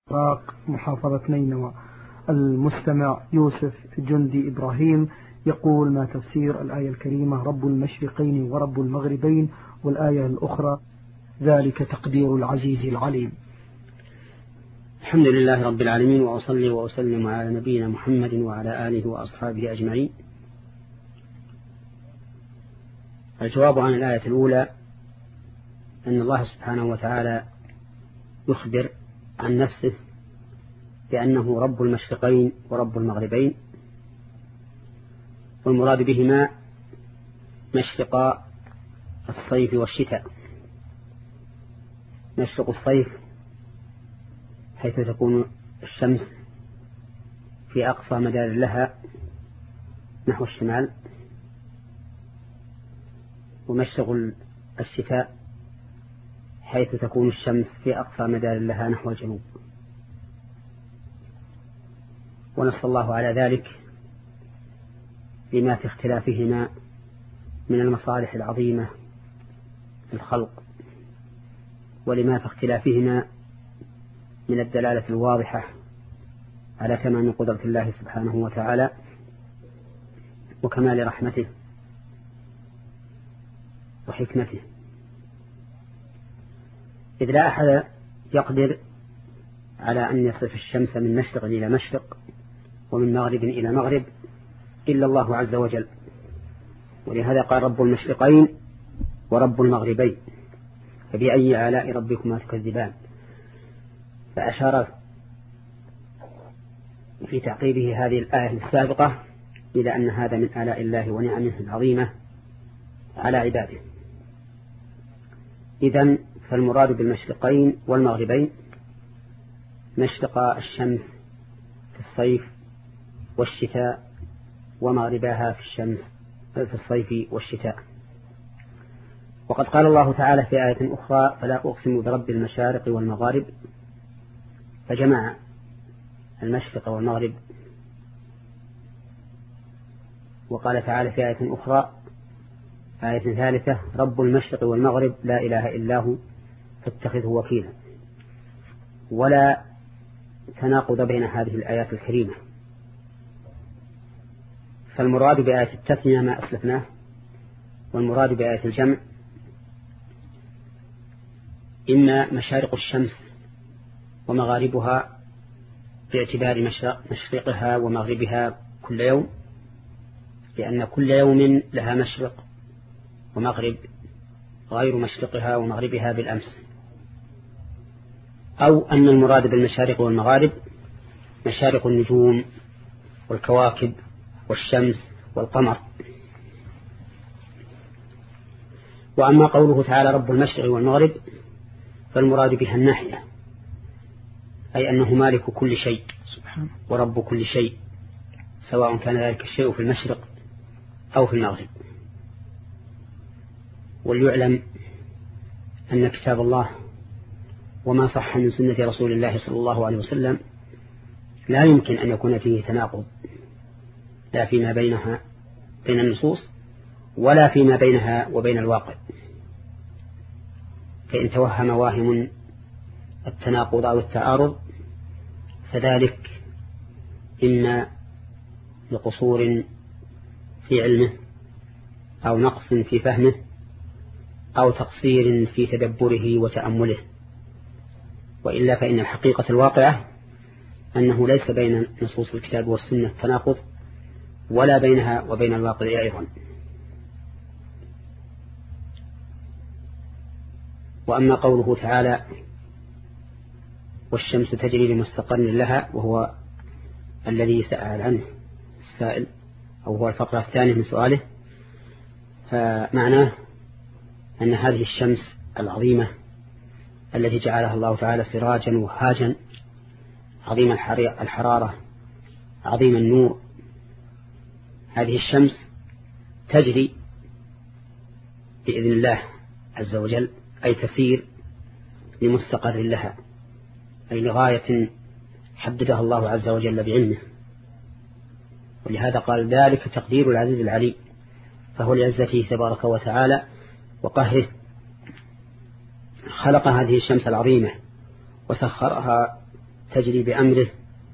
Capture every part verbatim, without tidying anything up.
العراق محافظة نينوى. المستمع يوسف جندي إبراهيم يقول: ما تفسير الآية الكريمة رب المشرقين ورب المغربين، والآية الأخرى ذلك تقدير العزيز العليم؟ الحمد لله رب العالمين، وأصلي وأسلم على نبينا محمد وعلى آله وأصحابه أجمعين. الجواب عن الآية الأولى أن الله سبحانه وتعالى يخبر عن نفسه بأنه رب المشرقين ورب المغربين، والمراد بهما مشرق الصيف والشتاء. مشرق الصيف حيث تكون الشمس في أقصى مدار لها نحو الشمال، ومشرق الشتاء حيث تكون الشمس في أقصى مدار لها نحو الجنوب. ونص الله على ذلك لما في اختلافهما من المصالح العظيمة في الخلق، ولما في اختلافهما من الدلالة الواضحة على تمام قدرة الله سبحانه وتعالى وكمال رحمته وحكمته، إذ لا أحد يقدر على أن يصرف الشمس من مشرق إلى مشرق ومن مغرب إلى مغرب إلا الله عز وجل. ولهذا قال رب المشرقين ورب المغربين، فبأي آلاء ربكما تكذبان. فأشار في تعقيبه هذه الآية السابقة إلى أن هذا من آلاء الله ونعمه العظيمة على عباده. إذن فالمراد بالمشرقين والمغربين مشرق الشمس في الصيف والشتاء، ومغربها في الشمس في الصيف والشتاء. وقد قال الله تعالى في آية أخرى: فلا أقسم برب المشارق والمغارب، فجمع المشرق والمغرب. وقال تعالى في آية أخرى آية ثالثة: رب المشرق والمغرب لا إله إلا هو فاتخذه وكيلا. ولا تناقض بين هذه الآيات الكريمة، فالمراد بآية التثنية ما أسلفناه، والمراد بآية الجمع إما مشارق الشمس ومغاربها باعتبار مشرقها ومغربها كل يوم، لأن كل يوم لها مشرق ومغرب غير مشرقها ومغربها بالأمس، أو أن المراد بالمشارق والمغارب مشارق النجوم والكواكب والشمس والقمر. وأما قوله تعالى رب المشرق والمغرب فالمراد بها الناحية، أي أنه مالك كل شيء ورب كل شيء، سواء كان ذلك الشيء في المشرق أو في المغرب. وليعلم أن كتاب الله وما صح من سنة رسول الله صلى الله عليه وسلم لا يمكن أن يكون فيه تناقض، لا فيما بينها بين النصوص ولا فيما بينها وبين الواقع. فإن توهم واهم التناقض أو التعارض فذلك إما لقصور في علمه أو نقص في فهمه أو تقصير في تدبره وتأمله، وإلا فإن الحقيقة الواقعة أنه ليس بين نصوص الكتاب والسنة تناقض، ولا بينها وبين الواقع أيضا. وأما قوله تعالى والشمس تجري لمستقر لها، وهو الذي سأل عنه السائل أو هو الفقرة الثانية من سؤاله، فمعناه أن هذه الشمس العظيمة التي جعلها الله تعالى سراجا وهاجا عظيم الحرارة عظيم النور، هذه الشمس تجري بإذن الله عز وجل، أي تسير لمستقر لها، أي لغاية حددها الله عز وجل بعلمه. ولهذا قال ذلك تقدير العزيز العليم، فهو لعزته تبارك وتعالى وقهره خلق هذه الشمس العظيمة وسخرها تجري بأمره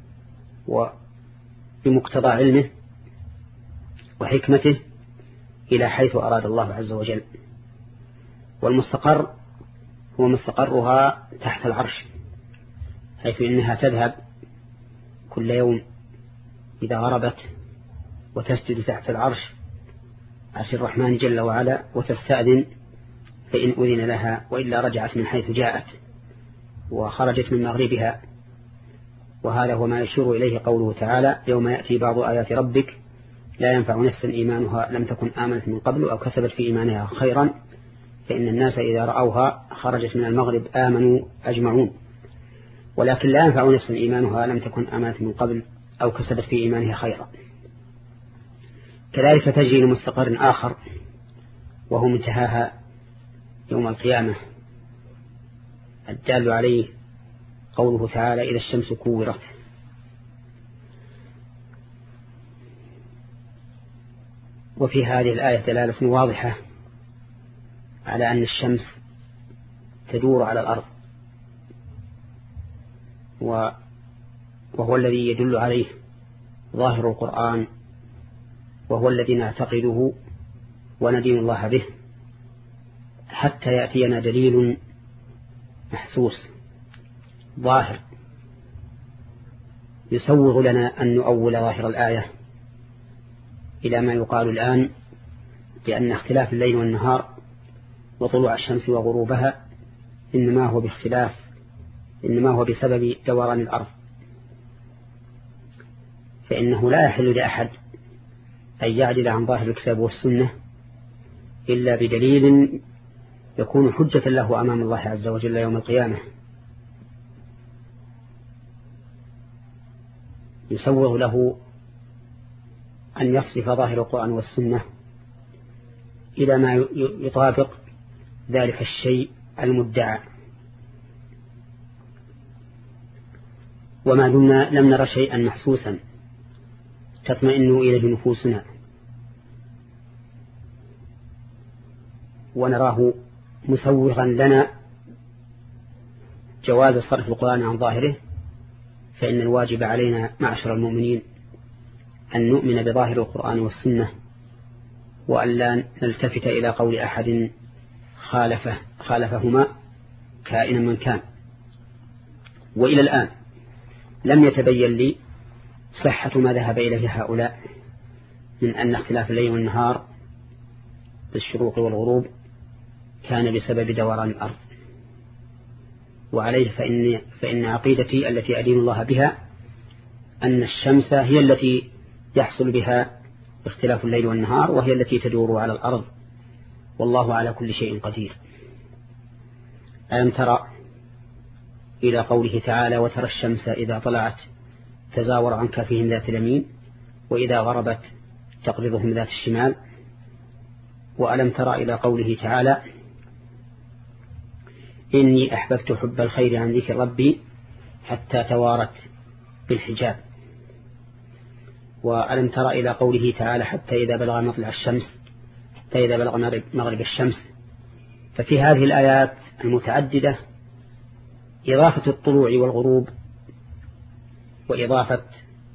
وبمقتضى علمه وحكمته إلى حيث أراد الله عز وجل. والمستقر هو مستقرها تحت العرش، حيث إنها تذهب كل يوم إذا غربت وتسجد تحت العرش عرش الرحمن جل وعلا وتستأذن فإن أذن لها، وإلا رجعت من حيث جاءت وخرجت من مغربها. وهذا هو ما يشير إليه قوله تعالى: يوم يأتي بعض آيات ربك لا ينفع نفسا إيمانها لم تكن آمنت من قبل أو كسبت في إيمانها خيرا فإن الناس إذا رأوها خرجت من المغرب آمنوا أجمعون، ولكن لا ينفع نفسا إيمانها لم تكن آمنت من قبل أو كسبت في إيمانها خيرا. كذلك تجري لمستقر آخر وهو منتهاها يوم القيامة، الدال عليه قوله تعالى: إذا الشمس كورت. وفي هذه الآية دلالة واضحة على أن الشمس تدور على الأرض، وهو الذي يدل عليه ظاهر القرآن، وهو الذي نعتقده وندين الله به حتى يأتينا دليل محسوس ظاهر يسوغ لنا أن نؤول ظاهر الآية إلى ما يقال الآن بأن اختلاف الليل والنهار وطلوع الشمس وغروبها إنما هو باختلاف إنما هو بسبب دوران الأرض. فإنه لا يحل لأحد أن يعدل عن ظاهر الكتاب والسنة إلا بدليل يكون حجة له أمام الله عز وجل يوم القيامة، يسوغ له أن يصرف ظاهر القرآن والسنة إلى ما يطابق ذلك الشيء المدعى. وما دمنا لم نرى شيئا محسوسا تطمئن إليه نفوسنا ونراه مسوغا لنا جواز صرف القرآن عن ظاهره، فإن الواجب علينا معشر المؤمنين أن نؤمن بظاهر القرآن والسنة، وأن لا نلتفت إلى قول أحد خالفه خالفهما كائنا من كان. وإلى الآن لم يتبين لي صحة ما ذهب إليه هؤلاء من أن اختلاف الليل والنهار بالشروق والغروب كان بسبب دوران الأرض. وعليه فإن, فإن عقيدتي التي أدين الله بها أن الشمس هي التي يحصل بها اختلاف الليل والنهار، وهي التي تدور على الأرض، والله على كل شيء قدير. ألم ترى إلى قوله تعالى: وترى الشمس إذا طلعت تزاور عن كافهم ذات اليمين وإذا غربت تقرضهم ذات الشمال. وألم ترى إلى قوله تعالى: إني أحببت حب الخير عن ذكر ربي حتى توارت بالحجاب. وألم ترى إلى قوله تعالى: حتى إذا بلغ مطلع الشمس حتى إذا بلغ مغرب الشمس. ففي هذه الآيات المتعددة إضافة الطلوع والغروب وإضافة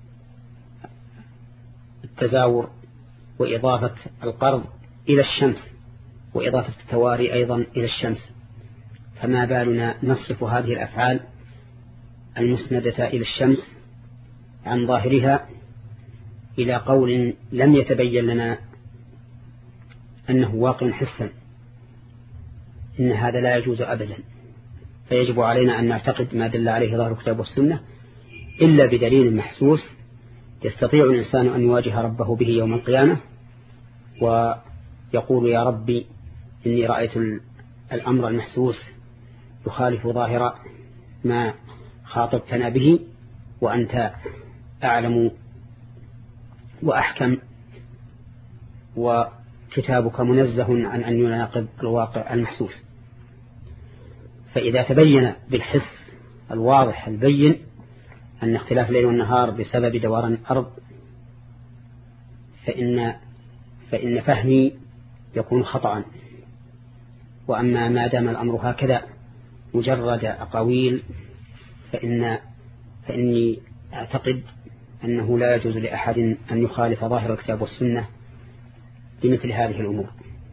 التزاور وإضافة القرض إلى الشمس وإضافة التواري أيضا إلى الشمس، فما بالنا نصف هذه الأفعال المسندة إلى الشمس عن ظاهرها إلى قول لم يتبين لنا أنه واقع حسا، إن هذا لا يجوز أبدا. فيجب علينا أن نعتقد ما دل عليه ظاهر الكتاب والسنة إلا بدليل محسوس يستطيع الإنسان أن يواجه ربه به يوم القيامة ويقول: يا ربي إني رأيت الأمر المحسوس يخالف ظاهر ما خاطبتنا به، وأنت أعلم وأحكم، وكتابك منزه عن أن يناقض الواقع المحسوس. فإذا تبين بالحس الواضح البين أن اختلاف الليل والنهار بسبب دوران الأرض، فإن, فإن فهمي يكون خطأ. وأما ما دام الأمر هكذا مجرد أقاويل، فإن فإني أعتقد أنه لا يجوز لأحد أن يخالف ظاهر الكتاب والسنة بمثل هذه الأمور.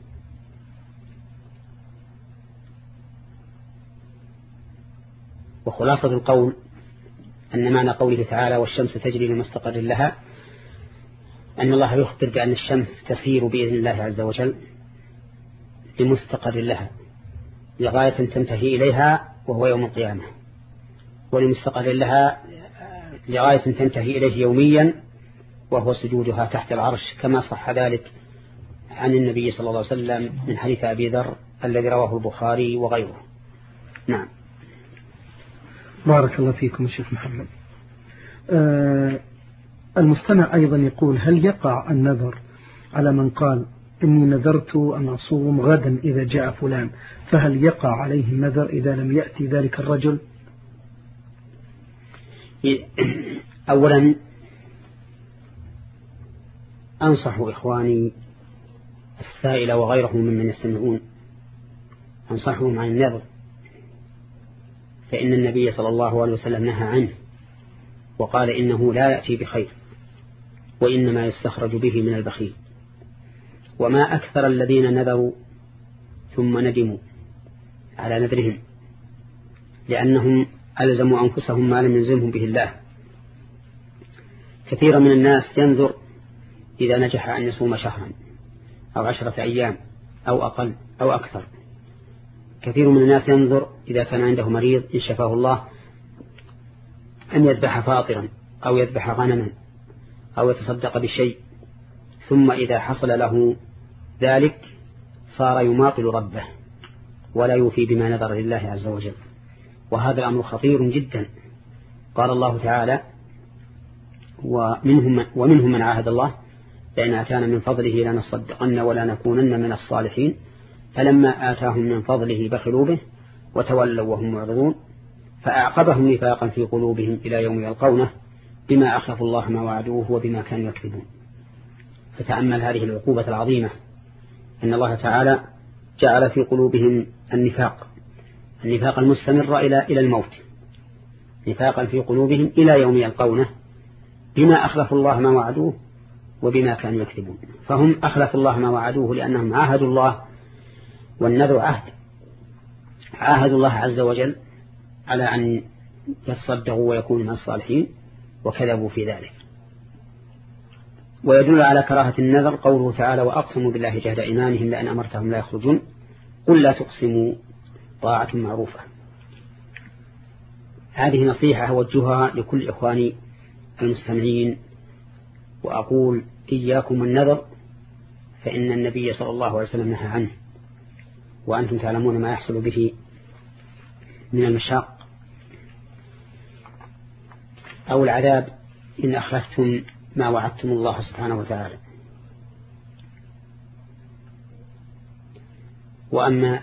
وخلاصة القول أن معنى قوله تعالى والشمس تجري لمستقر لها أن الله يخبر بأن الشمس تسير بإذن الله عز وجل لمستقر لها لغاية تنتهي إليها وهو يوم القيامة، ولمستقر لها لغاية تنتهي إليه يوميا وهو سجودها تحت العرش، كما صح ذلك عن النبي صلى الله عليه وسلم من حديث أبي ذر الذي رواه البخاري وغيره. نعم. بارك الله فيكم الشيخ محمد. آه المستمع أيضا يقول هل يقع النذر على من قال إني نذرت أن أصوم غدا إذا جاء فلان، فهل يقع عليه النذر إذا لم يأتي ذلك الرجل؟ أولا أنصح إخواني السائل وغيرهم ممن يستمعون أنصحهم عن النذر، فإن النبي صلى الله عليه وسلم نهى عنه وقال إنه لا يأتي بخير وإنما يستخرج به من البخيل. وما أكثر الذين نذروا ثم ندموا على نذرهم لأنهم ألزموا أنفسهم ما لم يلزمهم به الله. كثير من الناس ينذر إذا نجح أن يصوم شهرا أو عشرة أيام أو أقل أو أكثر. كثير من الناس ينذر إذا كان عنده مريض إن شفاه الله أن يذبح فاطرا أو يذبح غنما أو يتصدق بشيء، ثم إذا حصل له ذلك صار يماطل ربه ولا يوفي بما نذر لله عز وجل، وهذا الأمر خطير جدا. قال الله تعالى ومنهم, ومنهم من عاهد الله لأن آتانا من فضله لنصدقن ولا نكونن من الصالحين فلما آتاهم من فضله بخلوا به وتولوا وهم معرضون فأعقبهم نفاقا في قلوبهم إلى يوم يلقونه بما أخلفوا الله ما وعدوه وبما كانوا يكذبون. فتأمل هذه العقوبة العظيمة، أن الله تعالى جعل في قلوبهم النفاق النفاق المستمر إلى إلى الموت، نفاقا في قلوبهم إلى يوم يلقونه بما أخلفوا الله ما وعدوه وبما كانوا يكذبون. فهم أخلفوا الله ما وعدوه لأنهم عاهدوا الله، والنذر عهد عاهدوا الله عز وجل على أن يتصدقوا ويكونوا من الصالحين وكذبوا في ذلك. ويدل على كراهة النذر قوله تعالى وأقسموا بالله جهد إيمانهم لأن أمرتهم لا يخرجون قل لا تقسموا طاعة معروفة. هذه نصيحة أوجهها لكل إخواني المستمعين، وأقول إياكم النذر فإن النبي صلى الله عليه وسلم نهى عنه، وأنتم تعلمون ما يحصل به من المشاق أو العذاب إن أخلفتم ما وعدتم الله سبحانه وتعالى. وأما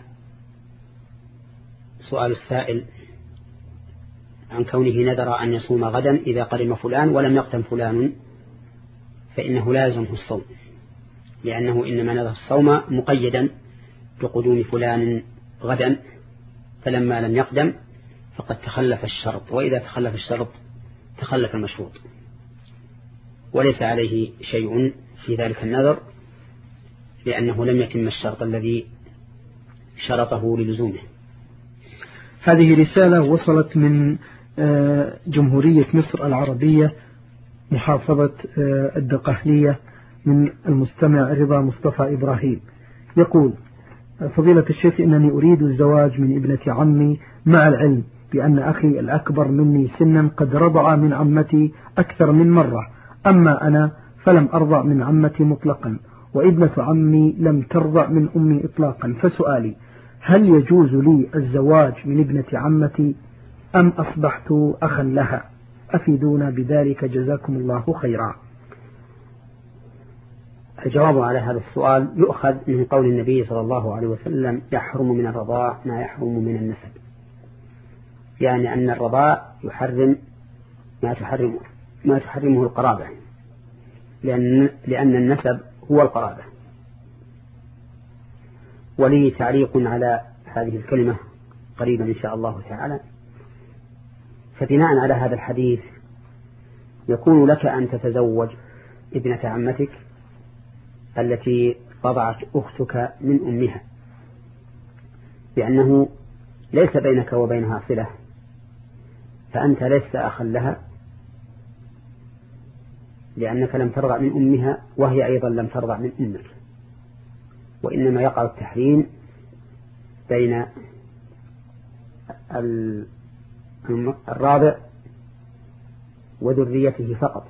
سؤال السائل عن كونه نذر أن يصوم غدا إذا قدم فلان ولم يقدم فلان، فإنه لا يلزمه الصوم، لأنه إنما نذر الصوم مقيدا بقدوم فلان غدا، فلما لم يقدم فقد تخلف الشرط، وإذا تخلف الشرط تخلف المشروط، وليس عليه شيء في ذلك النذر لأنه لم يتم الشرط الذي شرطه للزومه. هذه رسالة وصلت من جمهورية مصر العربية محافظة الدقهلية من المستمع رضا مصطفى إبراهيم، يقول فضيلة الشيخ إنني أريد الزواج من ابنة عمي مع العلم بأن أخي الأكبر مني سنا قد رضع من عمتي أكثر من مرة، أما أنا فلم أرضع من عمتي مطلقا وابنة عمي لم ترضع من أمي إطلاقا، فسؤالي هل يجوز لي الزواج من ابنة عمتي أم أصبحت أخا لها؟ أفيدونا بذلك جزاكم الله خيرا. الجواب على هذا السؤال يؤخذ من قول النبي صلى الله عليه وسلم يحرم من الرضاع ما يحرم من النسب، يعني أن الرضاع يحرم ما تحرمه ما تحرمه القرابة، لأن, لأن النسب هو القرابة. ولي تعليق على هذه الكلمة قريبا إن شاء الله تعالى. فبناء على هذا الحديث يكون لك أن تتزوج ابنة عمتك التي رضعت أختك من أمها، لأنه ليس بينك وبينها صلة، فأنت لست أخا لها لأنك لم ترضع من أمها وهي أيضا لم ترضع من أمك، وإنما يقع التحريم بين الراضع وذريته فقط.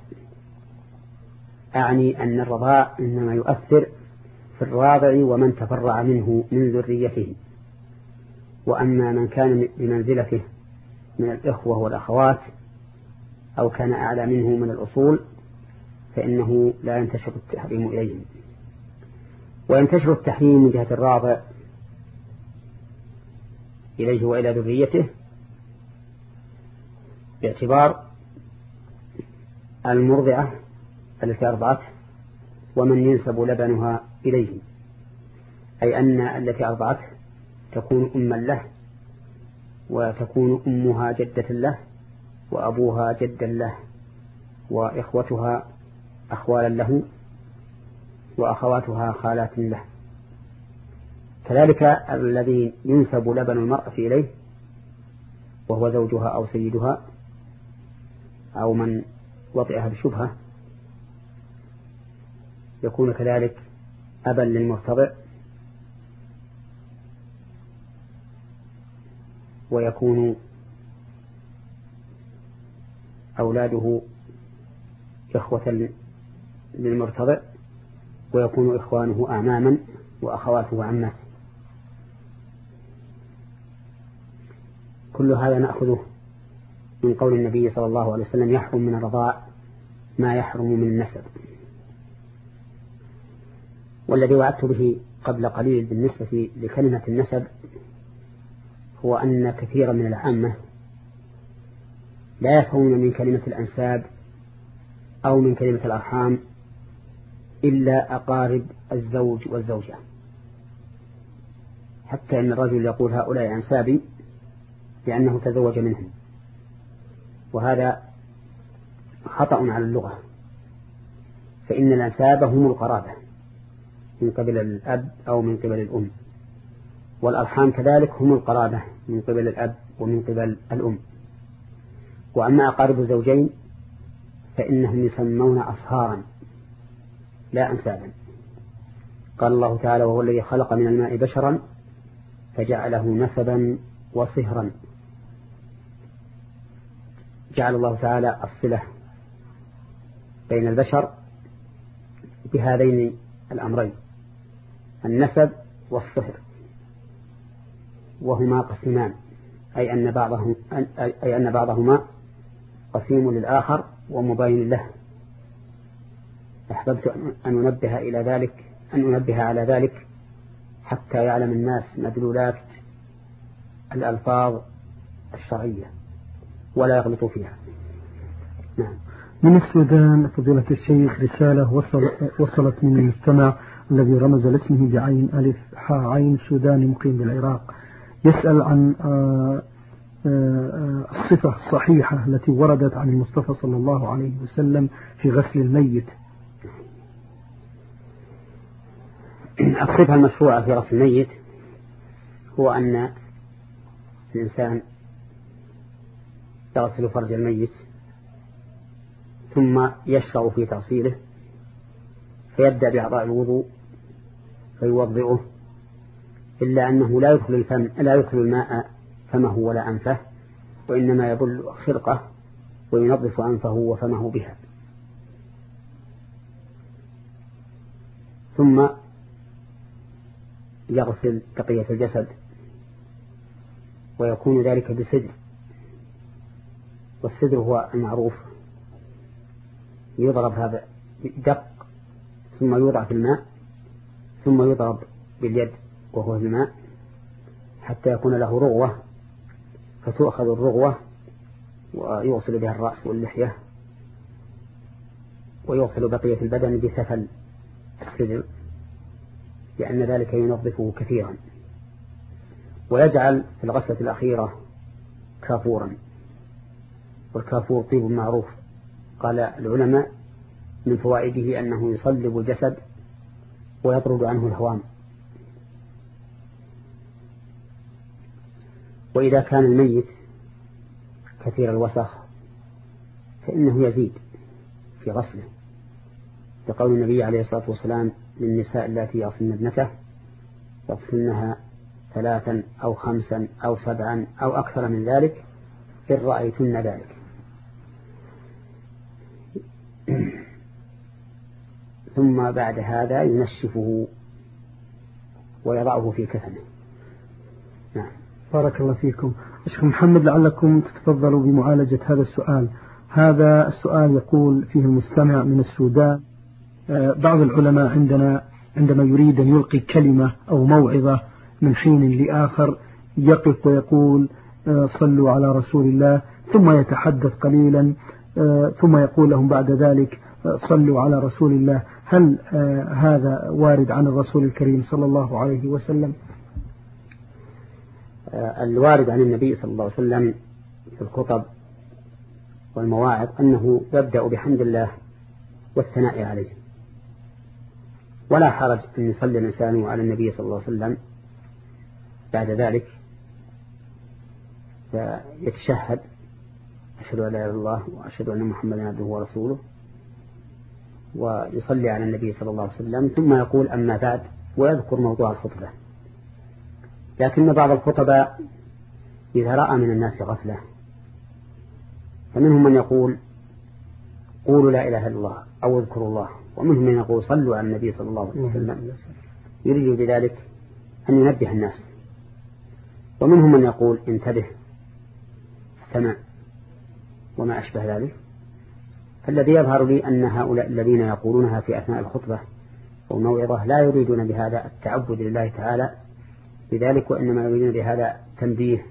أعني أن الرضاع إنما يؤثر في الراضع ومن تفرع منه من ذريته، وأما من كان بمنزلته من الإخوة والأخوات أو كان أعلى منه من الأصول فإنه لا ينتشر التحريم إليهم. وينتشر التحريم من جهة الراضع إليه وإلى ذريته باعتبار المرضعة التي أرضعته ومن ينسب لبنها إليه، أي أن التي أرضعته تكون أما له، وتكون أمها جدة له، وأبوها جدا له، وإخوتها أخوالا له، وأخواتها خالات له. كذلك الذي ينسب لبن المرأة إليه وهو زوجها أو سيدها أو من وطئها بشبهة يكون كذلك أبا للمرتضع، ويكون أولاده إخوة للمرتضع، ويكون إخوانه أعماما وأخواته عمات. كل هذا نأخذه من قول النبي صلى الله عليه وسلم: يحرم من الرضاع ما يحرم من النسب. والذي وعدت به قبل قليل بالنسبة لكلمة النسب هو أن كثيرا من العامة لا يفهمون من كلمة الأنساب أو من كلمة الأرحام إلا أقارب الزوج والزوجة، حتى أن الرجل يقول: هؤلاء أنسابي، لأنه تزوج منهم، وهذا خطأ على اللغة، فإن الأنساب هم القرابة من قبل الأب أو من قبل الأم، والأرحام كذلك هم القرابة من قبل الأب ومن قبل الأم. وأما أقارب الزوجين فإنهم يسمون أصهارا لا أنسابا. قال الله تعالى: وهو الذي خلق من الماء بشرا فجعله نسبا وصهرا. جعل الله تعالى الصلة بين البشر بهذين الأمرين، النسب والصهر، وهما قسمان، أي أن بعضهم أي أن بعضهما قسيم للآخر ومباين له. أحببت أن أنبه إلى ذلك أن أنبه على ذلك حتى يعلم الناس مدلولات الألفاظ الشرعية ولا يغلطوا فيها. نعم. من السودان فضيلة الشيخ رسالة وصل وصلت من المستمع الذي رمز لاسمه بعين ألف حاء عين سوداني مقيم بالعراق، يسأل عن الصفة الصحيحة التي وردت عن المصطفى صلى الله عليه وسلم في غسل الميت. الصفة المشروعة في غسل الميت هو أن الإنسان يغسل فرج الميت ثم يشرع في تغسيله، فيبدأ بأعضاء الوضوء فيوضئه، إلا أنه لا يدخل الفم لا يدخل الماء فمه ولا أنفه، وإنما يبل خرقه وينظف أنفه وفمه بها، ثم يغسل بقية الجسد، ويكون ذلك بسدر. والسدر هو المعروف، يضرب هذا دق ثم يوضع في الماء ثم يضرب باليد وهو في الماء حتى يكون له رغوة، فتؤخذ الرغوة ويغسل بها الرأس واللحية، ويغسل بقية البدن بسفل السدر، لأن ذلك ينظفه كثيرا. ويجعل في الغسلة الأخيرة كافورا والكافور طيب معروف. قال العلماء من فوائده أنه يصلب الجسد ويطرد عنه الهوام. وإذا كان الميت كثير الوسخ فإنه يزيد في غسله، لقول النبي عليه الصلاة والسلام للنساء التي يغسلن ابنته يغسلنها ثلاثا أو خمسا أو سبعا أو أكثر من ذلك إن رأيتن ذلك. ثم بعد هذا ينشفه ويضعه في كفنه. نعم. بارك الله فيكم. شيخ محمد، لعلكم تتفضلوا بمعالجة هذا السؤال. هذا السؤال يقول فيه المستمع من السودان: بعض العلماء عندنا عندما يريد أن يلقي كلمة أو موعظة من حين لآخر يقف ويقول صلوا على رسول الله، ثم يتحدث قليلا ثم يقول لهم بعد ذلك صلوا على رسول الله. هل هذا وارد عن الرسول الكريم صلى الله عليه وسلم؟ الوارد عن النبي صلى الله عليه وسلم في الخطب والمواعظ أنه يبدأ بحمد الله والثناء عليه، ولا حرج أن يصلي الإنسان على النبي صلى الله عليه وسلم بعد ذلك يتشهد أشهد أن لا إله إلا الله وأشهد أن محمدا عبده ورسوله، ويصلي على النبي صلى الله عليه وسلم، ثم يقول أما بعد ويذكر موضوع الخطبة. لكن بعض الخطباء إذا رأى من الناس غفلة فمنهم من يقول قولوا لا إله إلا الله أو اذكروا الله، ومنهم من يقول صلوا على النبي صلى الله عليه وسلم، يريد بذلك أن ينبه الناس. ومنهم من يقول انتبه استمع وما أشبه ذلك. فالذي يظهر لي أن هؤلاء الذين يقولونها في أثناء الخطبة والموعظة لا يريدون بهذا التعبد لله تعالى بذلك، وإنما يريدون بهذا تنبيه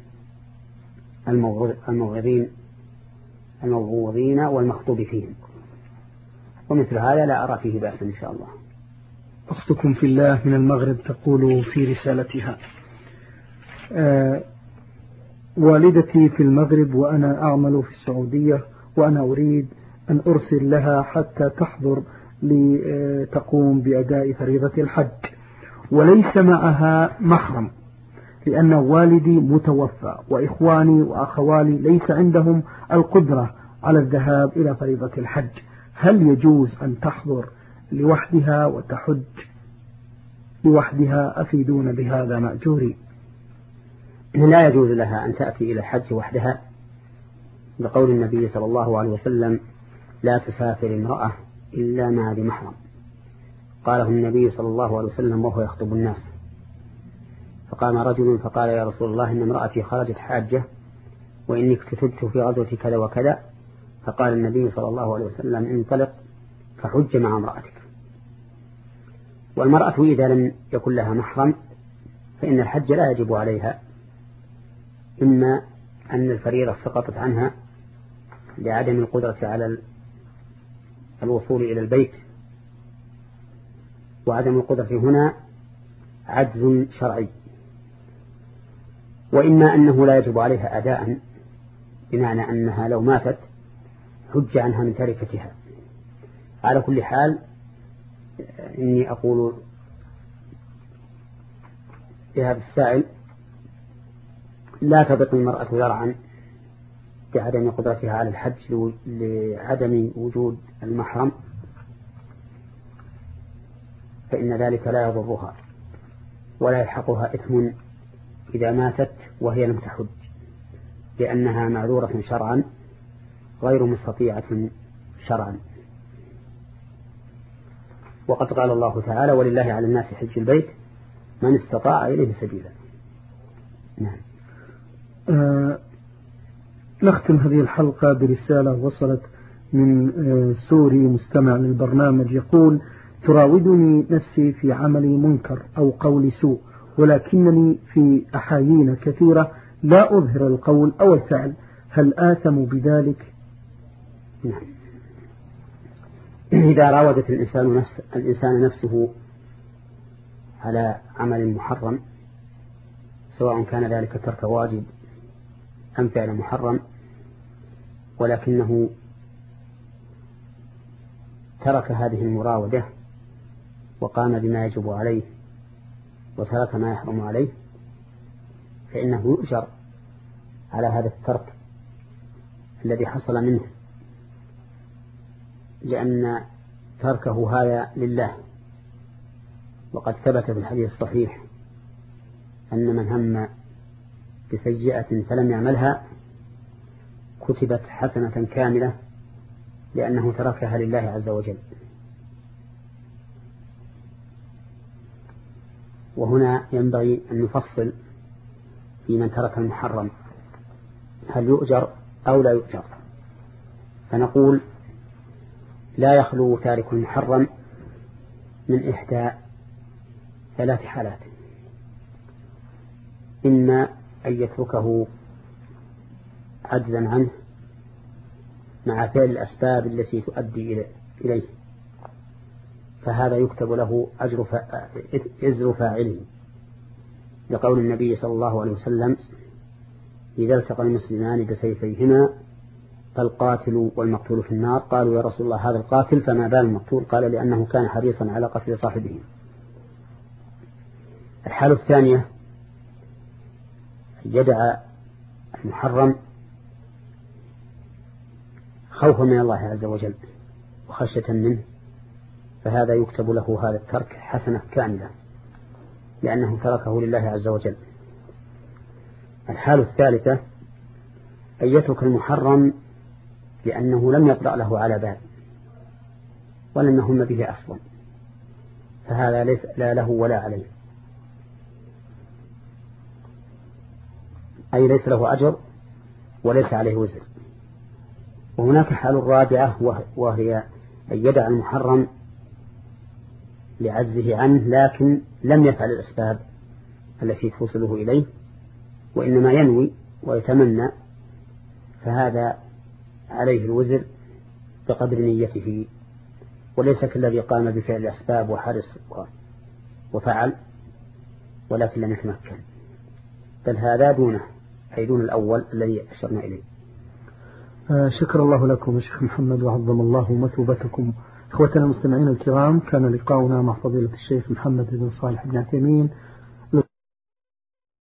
الموعظين الموعوظين والمخطوب فيهم، ومثل هذا لا أرى فيه بأسا إن شاء الله. أختكم في الله من المغرب تقول في رسالتها: آه والدتي في المغرب وأنا أعمل في السعودية، وأنا أريد أن أرسل لها حتى تحضر لتقوم بأداء فريضة الحج، وليس معها محرم لأن والدي متوفى وإخواني وأخوالي ليس عندهم القدرة على الذهاب إلى فريضة الحج. هل يجوز أن تحضر لوحدها وتحج لوحدها؟ أفيدون بهذا مأجوري. لا يجوز لها أن تأتي إلى الحج وحدها، بقول النبي صلى الله عليه وسلم لا تسافر امرأة إلا مع ذي محرم. قاله النبي صلى الله عليه وسلم وهو يخطب الناس، فقام رجل فقال يا رسول الله إن امرأتي خرجت حاجة وإني اكتتبت في غزوة كذا وكذا. فقال النبي صلى الله عليه وسلم انطلق فحج مع امرأتك. والمرأة إذا لم يكن لها محرم فإن الحج لا يجب عليها، إما أن الفريضة سقطت عنها لعدم القدرة على الوصول إلى البيت، وعدم القدرة هنا عجز شرعي، وإما أنه لا يجب عليها أداء، بمعنى أنها لو ماتت حج عنها من تركتها. على كل حال إني أقول لهذا السائل لا تبقي المرأة ذرعا بعدم قدرتها على الحج لعدم وجود المحرم، فإن ذلك لا يضرها ولا يلحقها إثم إذا ماتت وهي لم تحج، لأنها معذورة شرعا غير مستطيعة شرعا. وقد قال الله تعالى ولله على الناس حج البيت من استطاع إليه سبيلا. نعم. آه نختم هذه الحلقة برسالة وصلت من آه سوري مستمع للبرنامج يقول: تراودني نفسي في عمل منكر أو قول سوء، ولكنني في أحايين كثيرة لا أظهر القول أو الفعل، هل آثم بذلك؟ نعم. إذا راودت الإنسان, نفس الإنسان نفسه على عمل محرم، سواء كان ذلك ترك واجب أم فعل محرم، ولكنه ترك هذه المراودة وقام بما يجب عليه وترك ما يحرم عليه، فإنه يؤجر على هذا الترك الذي حصل منه، لأن تركه هذا لله. وقد ثبت في الحديث الصحيح أن من هم بسيئة فلم يعملها كتبت حسنة كاملة لأنه تركها لله عز وجل. وهنا ينبغي أن نفصل في من ترك المحرم، هل يؤجر أو لا يؤجر؟ فنقول لا يخلو تارك المحرم من إحدى ثلاث حالات: إما أن يتركه عجزا عنه مع فعل الأسباب التي تؤدي إليه، فهذا يكتب له أجر إزر فاعله، لقول النبي صلى الله عليه وسلم: إذا التقى المسلمان بسيفيهما فالقاتل والمقتول في النار. قالوا يا رسول الله هذا القاتل فما بال المقتول؟ قال لأنه كان حريصا على قتل صاحبه. الحالة الثانية يدعى المحرم خوفا من الله عز وجل وخشية منه، فهذا يكتب له هذا الترك حسنة كاملة لأنه تركه لله عز وجل. الحالة الثالثة أن يترك المحرم لأنه لم يطرأ له على بال ولم يهم به أصلا، فهذا ليس لا له ولا عليه، أي ليس له أجر وليس عليه وزر. وهناك حال رابعة وهي أن يدع المحرم لعجزه عنه لكن لم يفعل الأسباب التي توصله إليه وإنما ينوي ويتمنى، فهذا عليه الوزر بقدر نيته، وليس كالذي قام بفعل الأسباب وحرص وفعل ولكن لم يتمكن، بل هذا دونه، أي دون الأول الذي أشرنا إليه. آه شكر الله لكم يا شيخ محمد وعظم الله مثوبتكم. إخوتنا المستمعين الكرام، كان لقاؤنا مع فضيلة الشيخ محمد بن صالح بن عثيمين